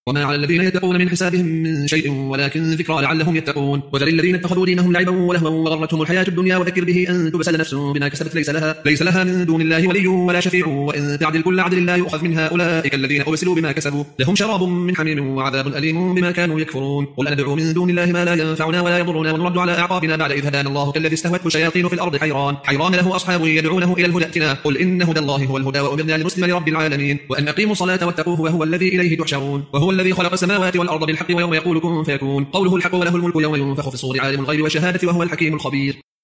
وما على الذين يتقون من حسابهم من شيء ولكن ذكرى لعلهم يتقون. وذر الذين اتخذوا دينهم لعبا ولهوا وغرتهم الحياة الدنيا وذكر به أن تبسل نفس بما كسبت ليس لها من دون الله ولي ولا شفيع وإن تعدل كل عدل لا يؤخذ منها أولئك الذين أبسلوا بما كسبوا لهم شراب من حميم وعذاب أليم بما كانوا يكفرون. قل أندعو من دون الله ما لا ينفعنا ولا يضرنا ونرد على أعقابنا بعد إذ هدانا الله كالذي استهوته الشياطين في الأرض حيران له أصحاب يدعونه إلى الهدى ائتنا. قل إن هدى الله هو الهدى وأمرنا لنسلم لرب العالمين وأن أقيموا الصلاة واتقوه وهو الذي إليه تحشرون. وهو الذي خلق السماوات والأرض بالحق ويوم يقول كن فيكون قوله الحق وله الملك يوم ينفخ في الصور عالم الغيب والشهادة وهو الحكيم الخبير.